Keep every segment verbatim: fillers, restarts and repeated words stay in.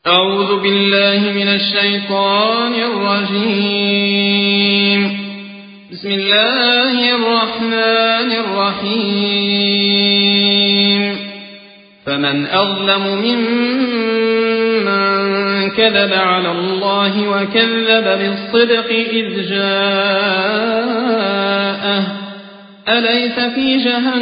أعوذ بالله من الشيطان الرجيم. بسم الله الرحمن الرحيم. فمن أظلم ممن كذب على الله وكذب بالصدق إذ جاءه أليس في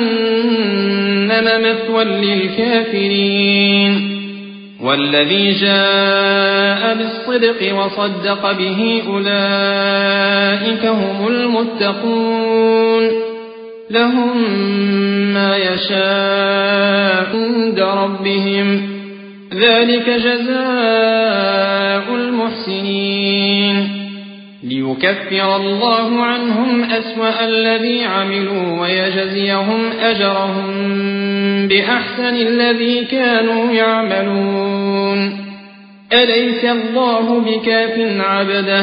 جهنم مثوى للكافرين والذي جاء بالصدق وصدق به أولئك هم المتقون لهم ما يشاء عند ربهم ذلك جزاء المحسنين ليكفر الله عنهم أسوأ الذي عملوا ويجزيهم أجرهم بأحسن الذي كانوا يعملون أليس الله بكاف عبده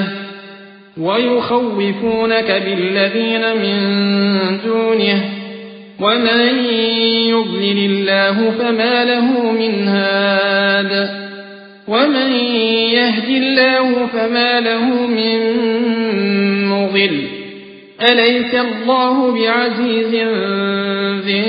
ويخوفونك بالذين من دونه ومن يضلل الله فما له من هاد ومن يهد الله فما له من مضل أليس الله بعزيز ذي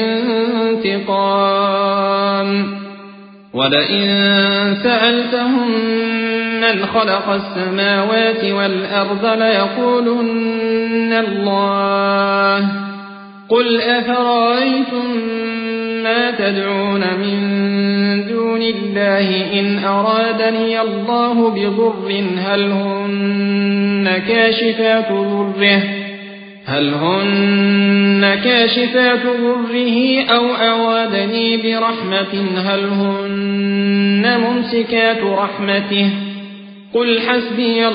انتقام ولئن سألتهم من خلق السماوات والأرض ليقولن الله قل أفرأيتم ما تدعون من دون الله إن أرادني الله بضر هل هن كاشفات ضره هل هن كاشفات ضره أو أرادني برحمة هل هن ممسكات رحمته قل حسبي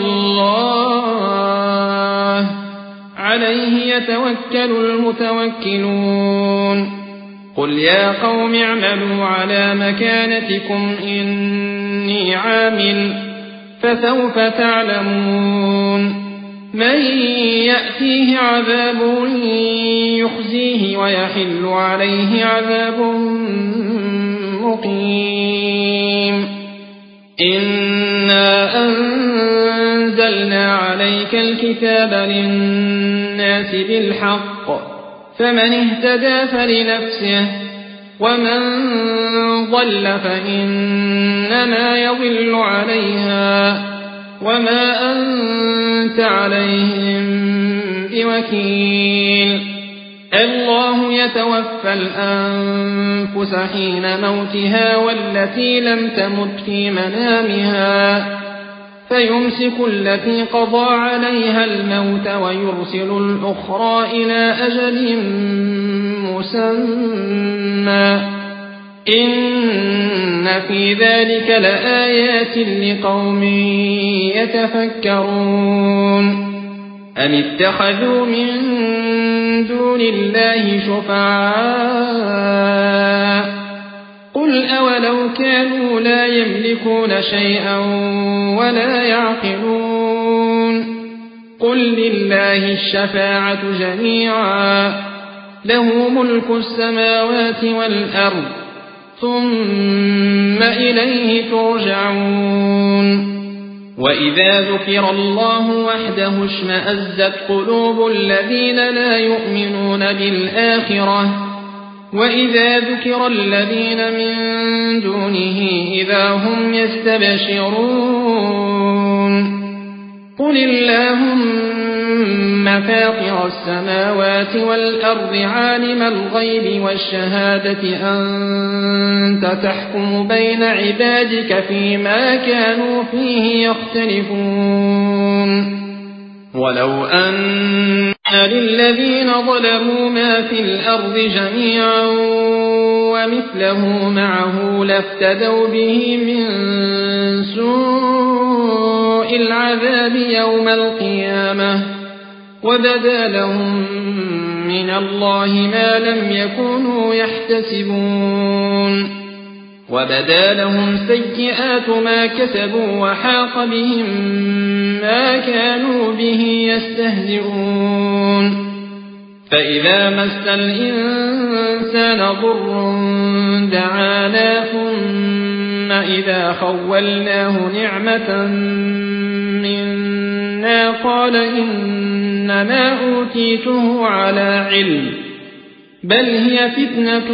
الله عليه يتوكل المتوكلون قل يا قوم اعملوا على مكانتكم إني عامل فسوف تعلمون من يأتيه عذاب يخزيه ويحل عليه عذاب مقيم إنا أنزلنا عليك الكتاب للناس بالحق فمن اهتدى فلنفسه ومن ضل فإنما يضل عليها وما أنت عليهم بوكيل الله يتوفى الأنفس حين موتها والتي لم تمت في منامها فيمسك التي قضى عليها الموت ويرسل الأخرى إلى أجل مسمى إن في ذلك لآيات لقوم يتفكرون أم اتخذوا من دون الله شفعاء قل أولو كانوا لا يملكون شيئا ولا يعقلون قل لله الشفاعة جميعا له ملك السماوات والأرض ثم إليه ترجعون وإذا ذكر الله وحده اشمأزت قلوب الذين لا يؤمنون بالآخرة وإذا ذكر الذين من دونه إذا هم يستبشرون قل اللهم فاطر السماوات والأرض عالم الغيب والشهادة أنت تحكم بين عبادك فيما كانوا فيه يختلفون ولو أن للذين ظلموا ما في الأرض جميعا ومثله معه لافتدوا به من سوء العذاب يوم القيامة وبدا لهم من الله ما لم يكونوا يحتسبون وبدا لهم سيئات ما كسبوا وحاق بهم ما كانوا به يستهزئون فإذا مس الإنسان ضر دعانا ثم إذا خولناه نعمة منا قال إنما أوتيته على علم بل هي فتنة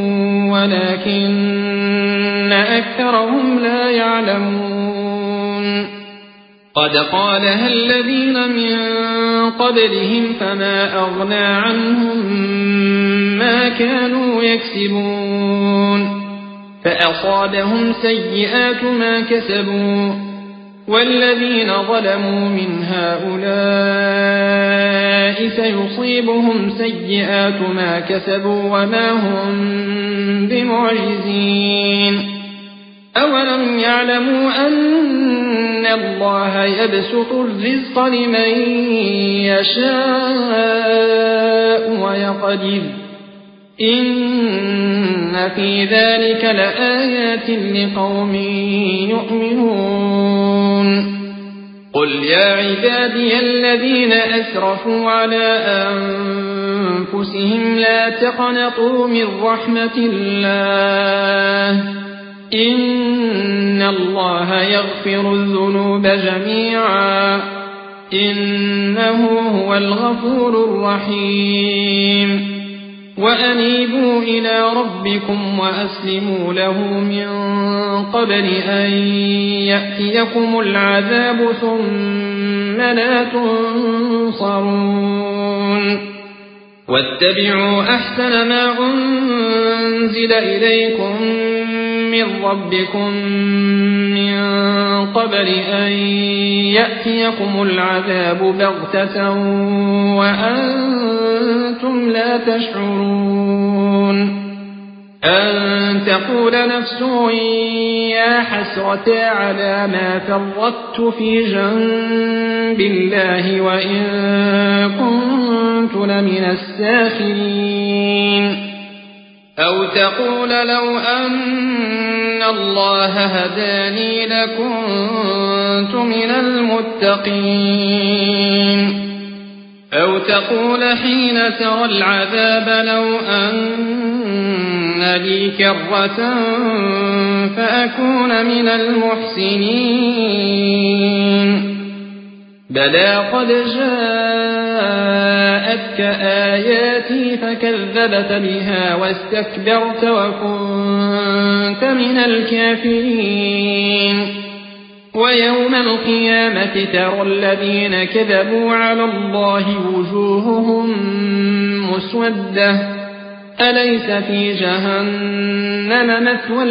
ولكن أكثرهم لا يعلمون قد قالها الذين من قبلهم فما أغنى عنهم ما كانوا يكسبون فأصابهم سيئات ما كسبوا والذين ظلموا من هؤلاء سيصيبهم سيئات ما كسبوا وما هم بمعجزين أولم يعلموا أن الله يبسط الرزق لمن يشاء ويقدر إن في ذلك لآيات لقوم يؤمنون قل يا عبادي الذين أسرفوا على أنفسهم لا تقنطوا من رحمة الله إن الله يغفر الذنوب جميعا إنه هو الغفور الرحيم وأنيبوا إلى ربكم وأسلموا له من قبل أن يأتيكم العذاب ثم لا تنصرون واتبعوا أحسن ما أنزل إليكم من ربكم من قبل أن يأتيكم العذاب بغتة وأنتم لا تشعرون أن تقول نفس يا حسرة على ما فرطت في جنب الله وإن كنت لمن الساخرين أو تقول لو أن الله هداني لكنت من المتقين أو تقول حين ترى العذاب لو أن لي كرة فأكون من المحسنين بلى قد جاءتك آياتي فكذبت بها واستكبرت وكنت من الكافرين ويوم القيامة ترى الذين كذبوا على الله وجوههم مسودة أليس في جهنم مثوى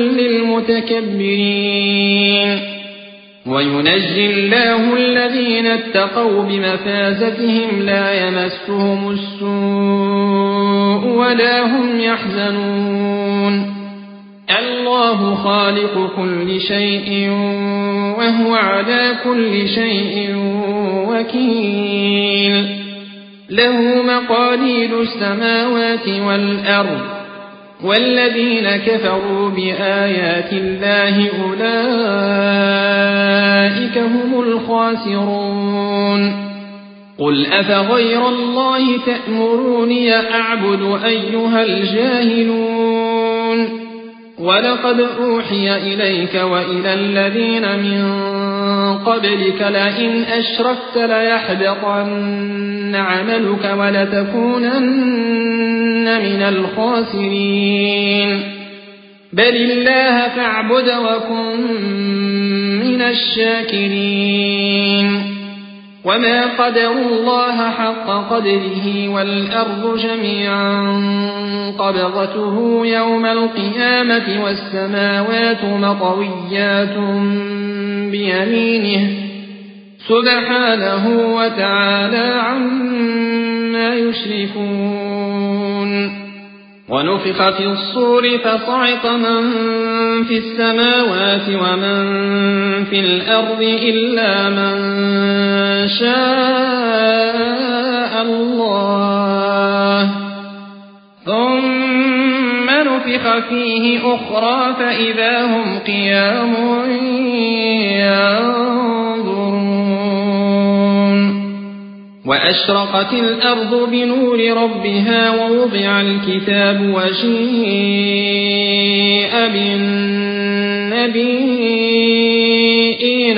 للمتكبرين وينجي الله الذين اتقوا بمفازتهم لا يمسهم السوء ولا هم يحزنون الله خالق كل شيء وهو على كل شيء وكيل له مقاليد السماوات والأرض والذين كفروا بآيات الله أولئك هم الخاسرون قل أفغير الله تأمروني أعبد أيها الجاهلون ولقد أوحي إليك وإلى الذين من قبلك لئن أشركت ليحبطن عملك ولتكونن من الخاسرين بل الله فاعبد وكن من الشاكرين وما قدروا الله حق قدره والأرض جميعا قبضته يوم القيامة والسماوات مطويات بيمينه سبحانه وتعالى عما يشركون ونفخ في الصور فصعق من في السماوات ومن في الأرض إلا من شاء الله ثم نفخ فيه أخرى فإذا هم قيام ينظرون وأشرقت الأرض بنور ربها ووضع الكتاب وجيء بالناس بالنبيين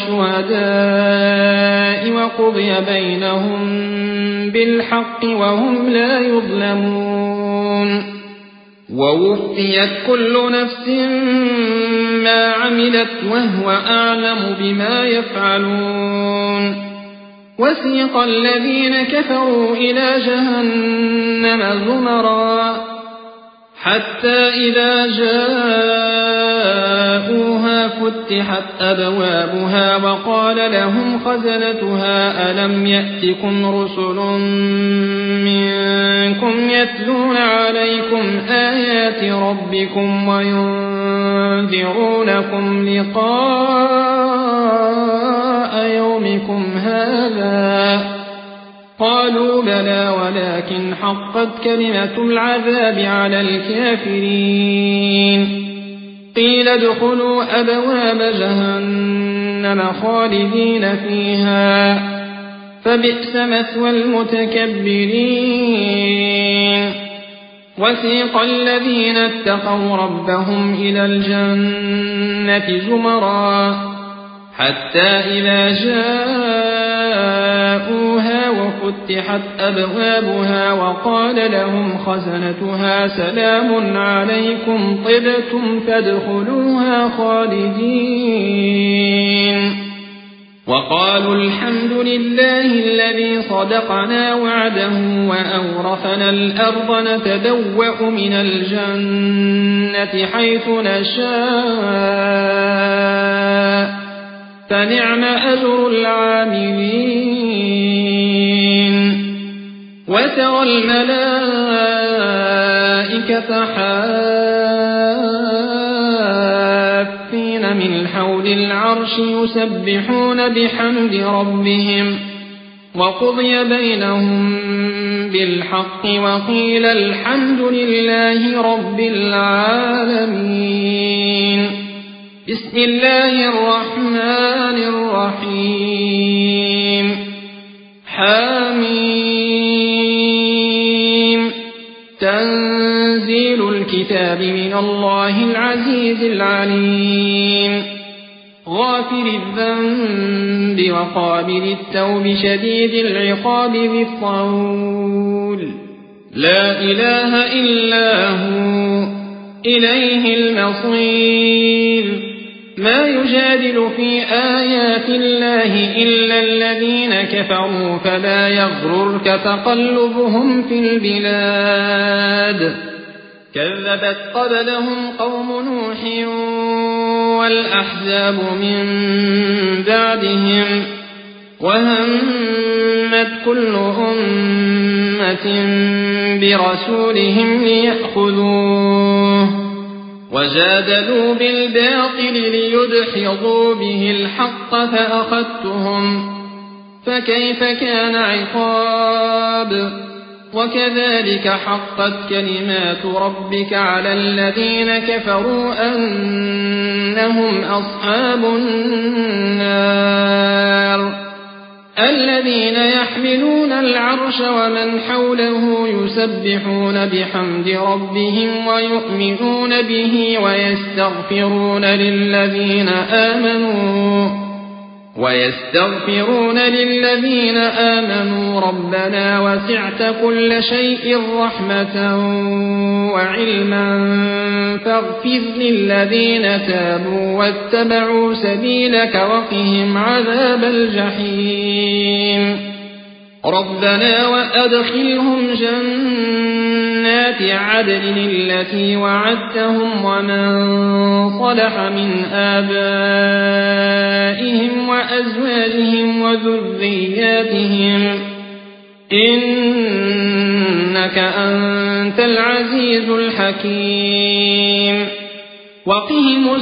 والشهداء وقضي بينهم بالحق وهم لا يظلمون ووفيت كل نفس ما عملت وهو أعلم بما يفعلون وسيق الذين كفروا إلى جهنم زمرا حتى إذا جاءوها فتحت أبوابها وقال لهم خزنتها ألم يأتكم رسل منكم يتلون عليكم آيات ربكم وينذرونكم لقاء يومكم هذا قالوا بلى ولكن حقت كلمة العذاب على الكافرين قيل ادخلوا أبواب جهنم خالدين فيها فبئس مثوى المتكبرين وسيق الذين اتقوا ربهم إلى الجنة زمرا حتى إذا جاءوها وفتحت أبوابها وقال لهم خزنتها سلام عليكم طبتم فادخلوها خالدين وقالوا الحمد لله الذي صدقنا وعده وأورثنا الأرض نتبوأ من الجنة حيث نشاء فنعم أجر العاملين وترى الملائكة حافين من حول العرش يسبحون بحمد ربهم وقضي بينهم بالحق وقيل الحمد لله رب العالمين بسم الله الرحمن الرحيم حميم تنزيل الكتاب من الله العزيز العليم غافر الذنب وقابل التوب شديد العقاب ذي الطول لا إله إلا هو إليه المصير ما يجادل في آيات الله إلا الذين كفروا فلا يغررك تقلبهم في البلاد كذبت قبلهم قوم نوح والأحزاب من بعدهم وهمت كل أمة برسولهم ليأخذوه وجادلوا بالباطل ليدحضوا به الحق فأخذتهم فكيف كان عقاب وكذلك حقت كلمات ربك على الذين كفروا أنهم أصحاب النار الذين يحملون العرش ومن حوله يسبحون بحمد ربهم ويؤمنون به ويستغفرون للذين آمنوا ويستغفرون للذين آمنوا ربنا وسعت كل شيء رحمة وعلما فاغفر للذين تابوا واتبعوا سبيلك وقهم عذاب الجحيم ربنا وأدخلهم جنات عدن التي وعدتهم ومن صلح من آبائهم وأزواجهم وذرياتهم إنك أنت العزيز الحكيم وقهم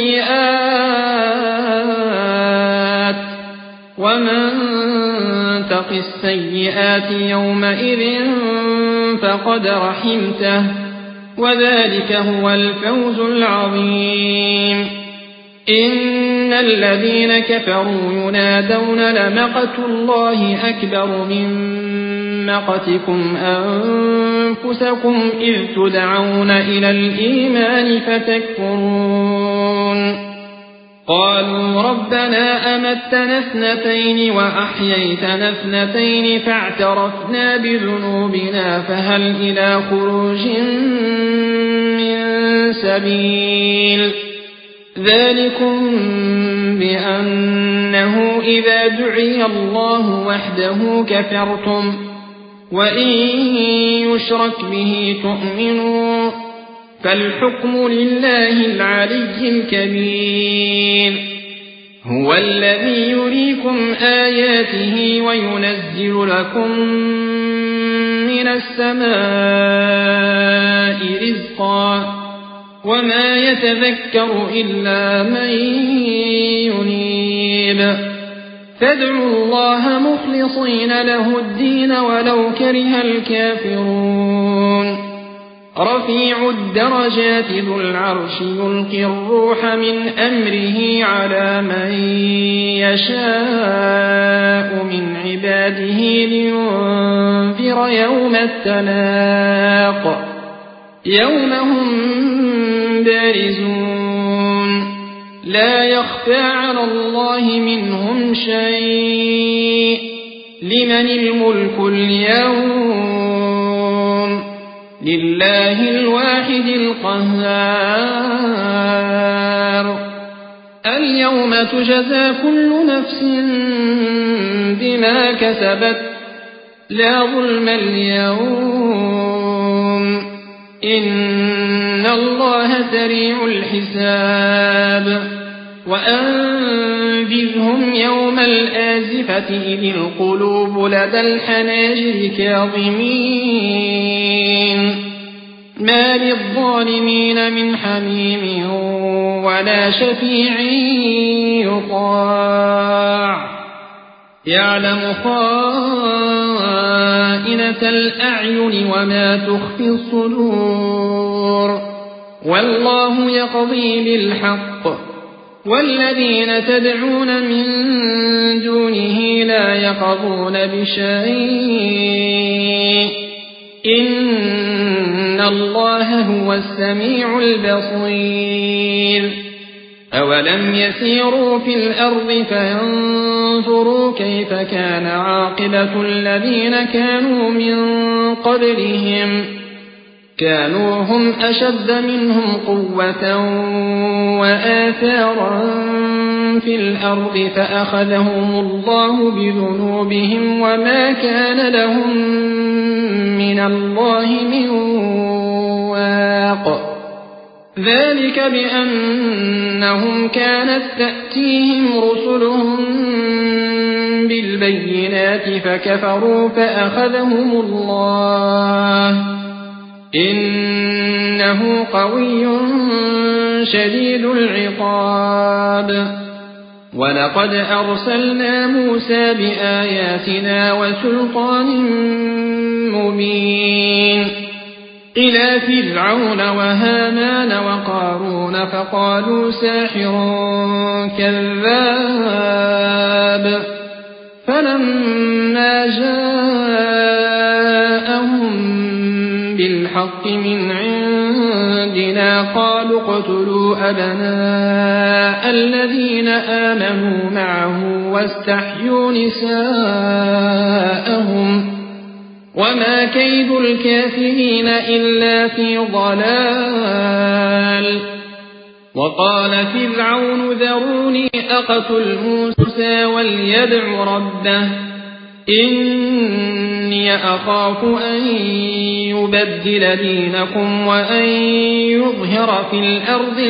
السيئات ومن تق السيئات يومئذ فقد رحمته وذلك هو الفوز العظيم إن الذين كفروا ينادون لمقت الله أكبر من مقتكم أنفسكم إذ تدعون إلى الإيمان فتكفرون قالوا ربنا أمتنا اثنتين وأحييتنا اثنتين فاعترفنا بذنوبنا فهل إلى خروج من سبيل ذلكم بأنه إذا دعي الله وحده كفرتم وإن يشرك به تؤمنون فالحكم لله العلي الكبير هو الذي يريكم آياته وينزل لكم من السماء رزقا وما يتذكر إلا من ينيب فادعوا الله مخلصين له الدين ولو كره الكافرون رفيع الدرجات ذو العرش يلقي الروح من أمره على من يشاء من عباده لينذر يوم التلاق يوم هم بارزون لا يخفى على الله منهم شيء لمن الملك اليوم لله الواحد القهار اليوم تجزى كل نفس بما كسبت لا ظلم اليوم إن الله سريع الحساب وأنذرهم يوم الآزفة إذ القلوب لدى الحناجر كاظمين ما للظالمين من حميم ولا شفيع يطاع يعلم خائنة الأعين وما تخفي الصدور والله يقضي بالحق والذين تدعون من دونه لا يقضون بشيء إن الله هو السميع البصير أولم يسيروا في الأرض فينظروا كيف كان عاقبة الذين كانوا من قبلهم كانوا هم أشد منهم قوة وآثارا في الأرض فأخذهم الله بذنوبهم وما كان لهم من الله من واق ذلك بأنهم كانت تأتيهم رسلهم بالبينات فكفروا فأخذهم الله إنه قوي شديد العقاب ولقد أرسلنا موسى بآياتنا وسلطان مبين إلى فرعون وهامان وقارون فقالوا ساحر كذاب فلما جاءهم بالحق من عندنا قالوا اقتلوا أبناء الذين آمنوا معه واستحيوا نساءهم وما كيد الكافرين إلا في ضلال وقال فرعون ذروني أقتل موسى وليدع ربه إني أخاف أن يبدل دينكم وأن يظهر في الأرض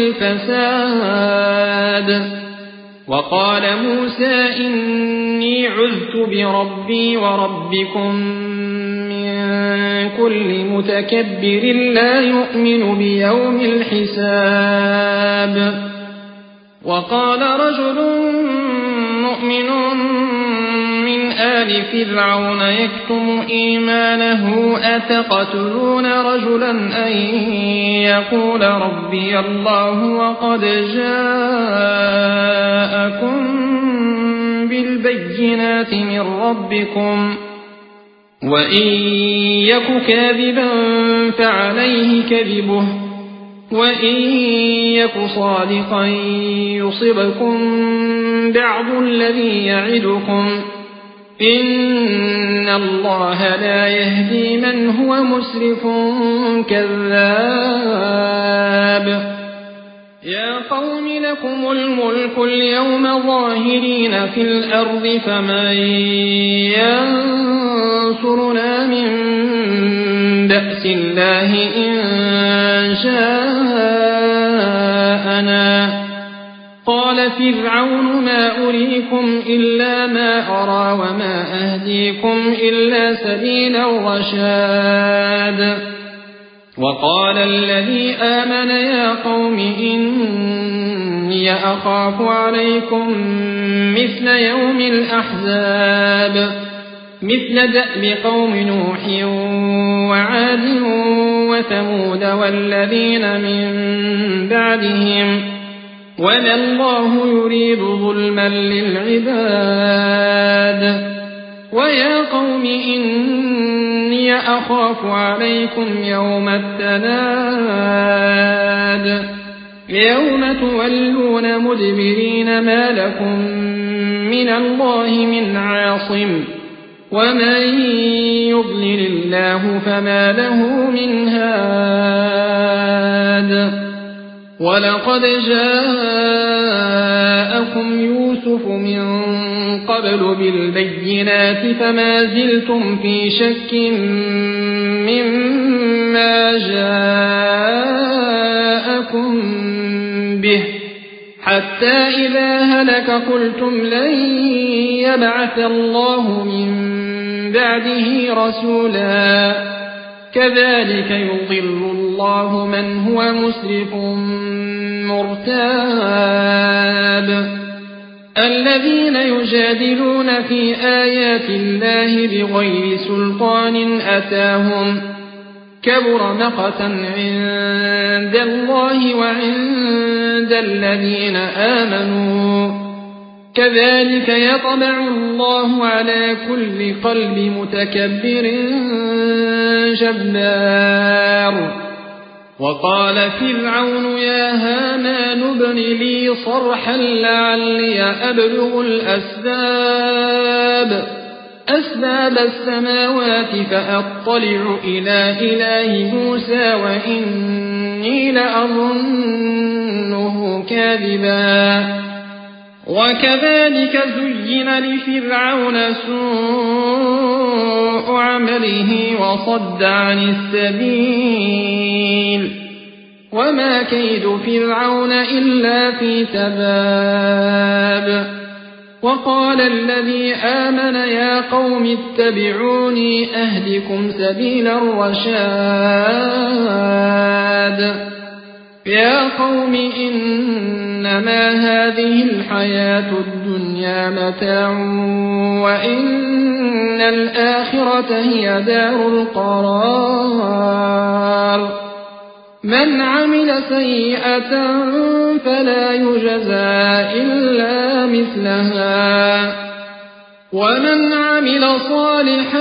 الفساد وقال موسى إني عذت بربي وربكم من كل متكبر لا يؤمن بيوم الحساب وقال رجل مؤمن من آل فرعون يكتم إيمانه أتقتلون رجلا أن يقول ربي الله وقد جاءكم بالبينات من ربكم وإن يك كاذبا فعليه كذبه وإن يك صادقا يصبكم بعض الذي يعدكم إن الله لا يهدي من هو مسرف كذاب يا قوم لكم الملك اليوم ظاهرين في الأرض فمن ينصرنا من بأس الله إن شاءنا قال فرعون ما أريكم إلا ما أرى وما أهديكم إلا سبيل الرشاد وقال الذي آمن يا قوم إني أخاف عليكم مثل يوم الأحزاب مثل دأب قوم نوح وعاد وثمود والذين من بعدهم وما الله يريد ظلما للعباد ويا قوم إني أخاف عليكم يوم التناد يوم تولون مدبرين ما لكم من الله من عاصم ومن يضلل الله فما له من هاد ولقد جاءكم يوسف من قبل بالبينات فما زلتم في شك مما جاءكم به حتى إذا هلك قلتم لن يبعث الله من بعده رسولا كذلك يضل الله من هو مسرف مرتاب الذين يجادلون في آيات الله بغير سلطان أتاهم كبر مقتا عند الله وعند الذين آمنوا كذلك يطبع الله على كل قلب متكبر جبار وقال فرعون يا هامان ابن لي صرحا لعلي أبلغ الأسباب أسباب السماوات فأطلع إلى إله موسى وإني لأظنه كاذبا وكذلك زين لفرعون سوء عمله وصد عن السبيل وما كيد فرعون إلا في تباب وقال الذي آمن يا قوم اتبعوني أهدكم سبيل الرشاد يا قوم إنما هذه الحياة الدنيا متاع وإن الآخرة هي دار القرار من عمل سيئة فلا يجزى إلا مثلها ومن عمل صالحا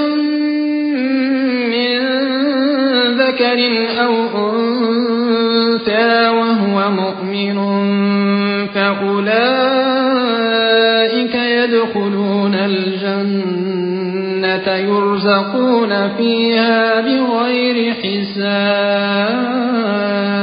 من ذكر أو أنثى وهو مؤمن فأولئك يدخلون الجنة يرزقون فيها بغير حساب